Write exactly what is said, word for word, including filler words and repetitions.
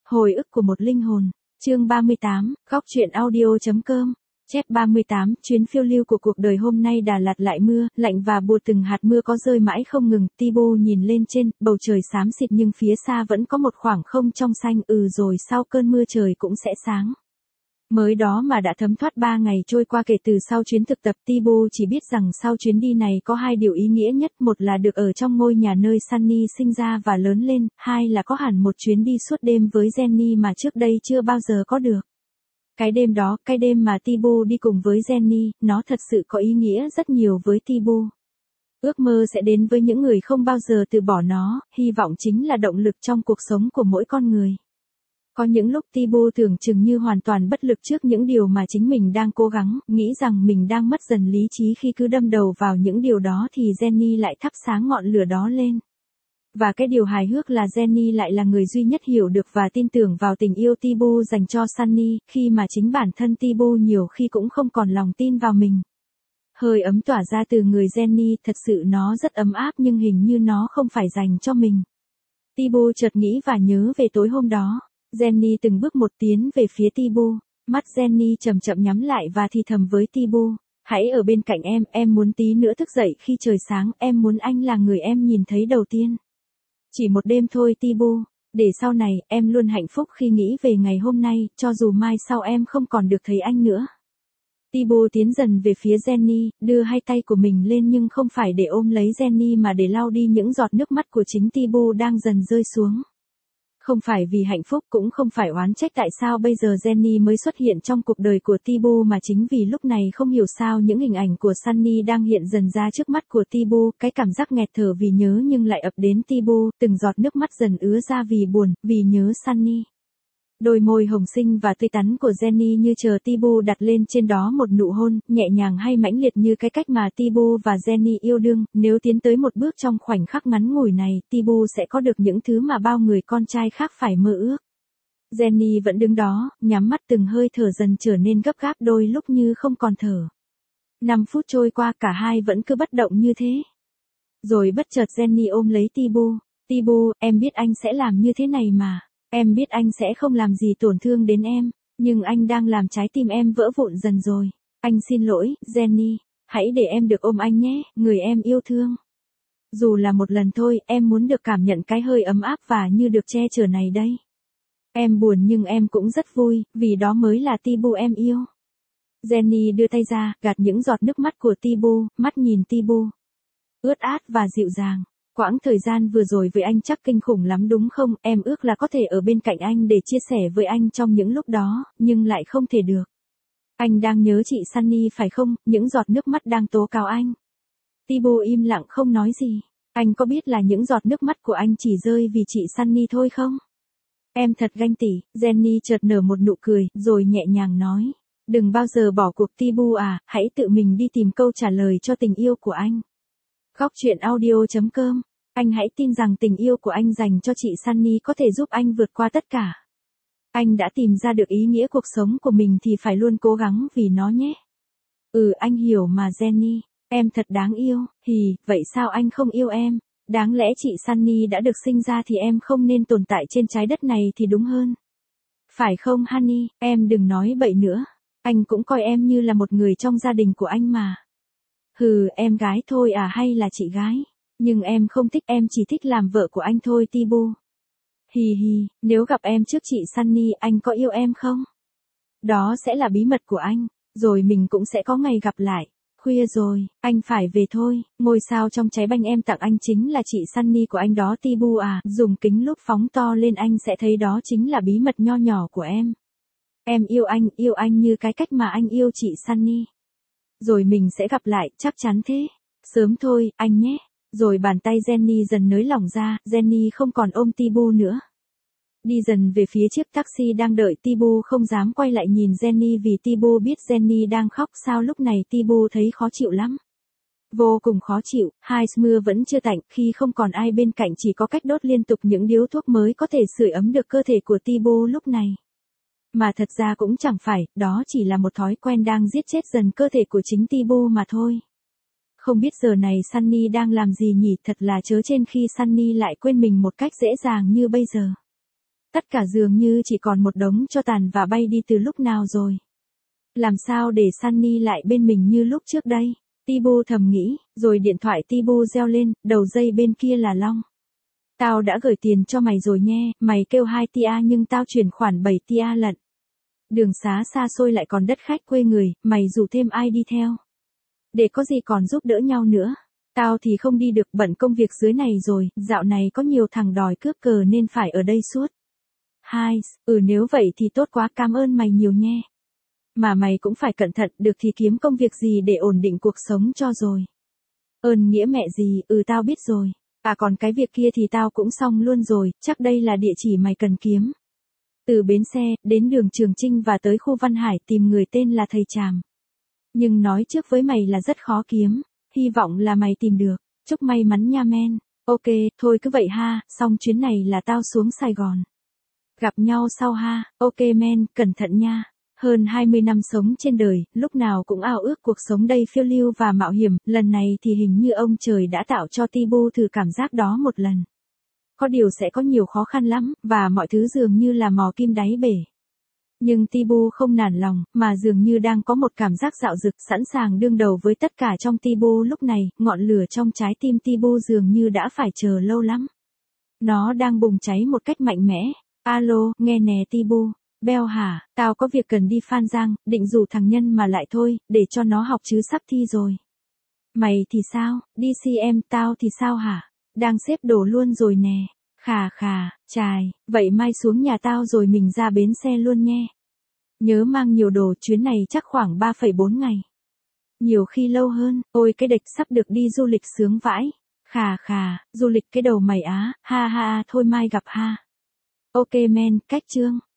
Hồi ức của một linh hồn. Chương ba mươi tám, góc truyện audio chấm com. Chép ba mươi tám, chuyến phiêu lưu của cuộc đời hôm nay Đà Lạt lại mưa, lạnh và buồn, từng hạt mưa có rơi mãi không ngừng. Thibaut nhìn lên trên, bầu trời xám xịt nhưng phía xa vẫn có một khoảng không trong xanh. Ừ rồi sau cơn mưa trời cũng sẽ sáng. Mới đó mà đã thấm thoát ba ngày trôi qua kể từ sau chuyến thực tập. Thibaut chỉ biết rằng sau chuyến đi này có hai điều ý nghĩa nhất. Một là được ở trong ngôi nhà nơi Sunny sinh ra và lớn lên. Hai là có hẳn một chuyến đi suốt đêm với Jenny mà trước đây chưa bao giờ có được. Cái đêm đó, cái đêm mà Thibaut đi cùng với Jenny, nó thật sự có ý nghĩa rất nhiều với Thibaut. Ước mơ sẽ đến với những người không bao giờ từ bỏ nó, hy vọng chính là động lực trong cuộc sống của mỗi con người. Có những lúc Thibaut tưởng chừng như hoàn toàn bất lực trước những điều mà chính mình đang cố gắng, nghĩ rằng mình đang mất dần lý trí khi cứ đâm đầu vào những điều đó thì Jenny lại thắp sáng ngọn lửa đó lên. Và cái điều hài hước là Jenny lại là người duy nhất hiểu được và tin tưởng vào tình yêu Thibaut dành cho Sunny, khi mà chính bản thân Thibaut nhiều khi cũng không còn lòng tin vào mình. Hơi ấm tỏa ra từ người Jenny, thật sự nó rất ấm áp nhưng hình như nó không phải dành cho mình. Thibaut chợt nghĩ và nhớ về tối hôm đó. Jenny từng bước một tiến về phía Thibaut. Mắt Jenny chậm chậm nhắm lại và thì thầm với Thibaut. Hãy ở bên cạnh em, em muốn tí nữa thức dậy khi trời sáng, em muốn anh là người em nhìn thấy đầu tiên. Chỉ một đêm thôi Thibaut, để sau này, em luôn hạnh phúc khi nghĩ về ngày hôm nay, cho dù mai sau em không còn được thấy anh nữa. Thibaut tiến dần về phía Jenny, đưa hai tay của mình lên nhưng không phải để ôm lấy Jenny mà để lau đi những giọt nước mắt của chính Thibaut đang dần rơi xuống. Không phải vì hạnh phúc cũng không phải oán trách tại sao bây giờ Jenny mới xuất hiện trong cuộc đời của Thibaut mà chính vì lúc này không hiểu sao những hình ảnh của Sunny đang hiện dần ra trước mắt của Thibaut, cái cảm giác nghẹt thở vì nhớ nhưng lại ập đến Thibaut, từng giọt nước mắt dần ứa ra vì buồn, vì nhớ Sunny. Đôi môi hồng xinh và tươi tắn của Jenny như chờ Thibaut đặt lên trên đó một nụ hôn, nhẹ nhàng hay mãnh liệt như cái cách mà Thibaut và Jenny yêu đương, nếu tiến tới một bước trong khoảnh khắc ngắn ngủi này, Thibaut sẽ có được những thứ mà bao người con trai khác phải mơ ước. Jenny vẫn đứng đó, nhắm mắt từng hơi thở dần trở nên gấp gáp đôi lúc như không còn thở. Năm phút trôi qua cả hai vẫn cứ bất động như thế. Rồi bất chợt Jenny ôm lấy Thibaut. Thibaut, em biết anh sẽ làm như thế này mà. Em biết anh sẽ không làm gì tổn thương đến em, nhưng anh đang làm trái tim em vỡ vụn dần rồi. Anh xin lỗi, Jenny. Hãy để em được ôm anh nhé, người em yêu thương. Dù là một lần thôi, em muốn được cảm nhận cái hơi ấm áp và như được che chở này đây. Em buồn nhưng em cũng rất vui, vì đó mới là Thibaut em yêu. Jenny đưa tay ra, gạt những giọt nước mắt của Thibaut, mắt nhìn Thibaut. Ướt át và dịu dàng. Quãng thời gian vừa rồi với anh chắc kinh khủng lắm đúng không, em ước là có thể ở bên cạnh anh để chia sẻ với anh trong những lúc đó, nhưng lại không thể được. Anh đang nhớ chị Sunny phải không, những giọt nước mắt đang tố cáo anh. Thibaut im lặng không nói gì. Anh có biết là những giọt nước mắt của anh chỉ rơi vì chị Sunny thôi không? Em thật ganh tị, Jenny chợt nở một nụ cười, rồi nhẹ nhàng nói. Đừng bao giờ bỏ cuộc Thibaut à, hãy tự mình đi tìm câu trả lời cho tình yêu của anh. Góc truyện audio chấm com. Anh hãy tin rằng tình yêu của anh dành cho chị Sunny có thể giúp anh vượt qua tất cả. Anh đã tìm ra được ý nghĩa cuộc sống của mình thì phải luôn cố gắng vì nó nhé. Ừ anh hiểu mà Jenny, em thật đáng yêu, hì, vậy sao anh không yêu em? Đáng lẽ chị Sunny đã được sinh ra thì em không nên tồn tại trên trái đất này thì đúng hơn. Phải không honey, em đừng nói bậy nữa. Anh cũng coi em như là một người trong gia đình của anh mà. Hừ, em gái thôi à hay là chị gái? Nhưng em không thích, em chỉ thích làm vợ của anh thôi Thibaut. Hì hì, nếu gặp em trước chị Sunny, anh có yêu em không? Đó sẽ là bí mật của anh, rồi mình cũng sẽ có ngày gặp lại. Khuya rồi, anh phải về thôi, ngôi sao trong trái banh em tặng anh chính là chị Sunny của anh đó Thibaut à, dùng kính lúp phóng to lên anh sẽ thấy đó chính là bí mật nho nhỏ của em. Em yêu anh, yêu anh như cái cách mà anh yêu chị Sunny. Rồi mình sẽ gặp lại, chắc chắn thế. Sớm thôi, anh nhé. Rồi bàn tay Jenny dần nới lỏng ra, Jenny không còn ôm Thibaut nữa. Đi dần về phía chiếc taxi đang đợi Thibaut không dám quay lại nhìn Jenny vì Thibaut biết Jenny đang khóc sao lúc này Thibaut thấy khó chịu lắm. Vô cùng khó chịu, hai mưa vẫn chưa tạnh khi không còn ai bên cạnh chỉ có cách đốt liên tục những điếu thuốc mới có thể sưởi ấm được cơ thể của Thibaut lúc này. Mà thật ra cũng chẳng phải, đó chỉ là một thói quen đang giết chết dần cơ thể của chính Thibaut mà thôi. Không biết giờ này Sunny đang làm gì nhỉ, thật là chớ trên khi Sunny lại quên mình một cách dễ dàng như bây giờ. Tất cả dường như chỉ còn một đống tro tàn và bay đi từ lúc nào rồi. Làm sao để Sunny lại bên mình như lúc trước đây? Tibu thầm nghĩ, rồi điện thoại Tibu reo lên, đầu dây bên kia là Long. Tao đã gửi tiền cho mày rồi nhé, mày kêu hai tia nhưng tao chuyển khoản bảy tia lận. Đường xá xa xôi lại còn đất khách quê người, mày rủ thêm ai đi theo. Để có gì còn giúp đỡ nhau nữa. Tao thì không đi được, bận công việc dưới này rồi, dạo này có nhiều thằng đòi cướp cờ nên phải ở đây suốt. Hai, ừ nếu vậy thì tốt quá, cảm ơn mày nhiều nhé. Mà mày cũng phải cẩn thận, được thì kiếm công việc gì để ổn định cuộc sống cho rồi. Ơn nghĩa mẹ gì, ừ tao biết rồi. À còn cái việc kia thì tao cũng xong luôn rồi, chắc đây là địa chỉ mày cần kiếm. Từ bến xe, đến đường Trường Chinh và tới khu Văn Hải tìm người tên là thầy Tràm. Nhưng nói trước với mày là rất khó kiếm, hy vọng là mày tìm được, chúc may mắn nha men. Ok, thôi cứ vậy ha, xong chuyến này là tao xuống Sài Gòn. Gặp nhau sau ha, ok men, cẩn thận nha. Hơn hai mươi năm sống trên đời, lúc nào cũng ao ước cuộc sống đầy phiêu lưu và mạo hiểm, lần này thì hình như ông trời đã tạo cho Tibu thử cảm giác đó một lần. Có điều sẽ có nhiều khó khăn lắm, và mọi thứ dường như là mò kim đáy bể. Nhưng Tibu không nản lòng, mà dường như đang có một cảm giác dạo dực, sẵn sàng đương đầu với tất cả trong Tibu lúc này, ngọn lửa trong trái tim Tibu dường như đã phải chờ lâu lắm. Nó đang bùng cháy một cách mạnh mẽ. Alo, nghe nè Tibu. Beo hả, tao có việc cần đi Phan Giang, định rủ thằng Nhân mà lại thôi, để cho nó học chứ sắp thi rồi. Mày thì sao, đi xem, tao thì sao hả? Đang xếp đồ luôn rồi nè. Khà khà, chài, vậy mai xuống nhà tao rồi mình ra bến xe luôn nhé. Nhớ mang nhiều đồ, chuyến này chắc khoảng ba phẩy bốn ngày. Nhiều khi lâu hơn, ôi cái địch sắp được đi du lịch sướng vãi. Khà khà, du lịch cái đầu mày á, ha ha, thôi mai gặp ha. Ok men, cách chương.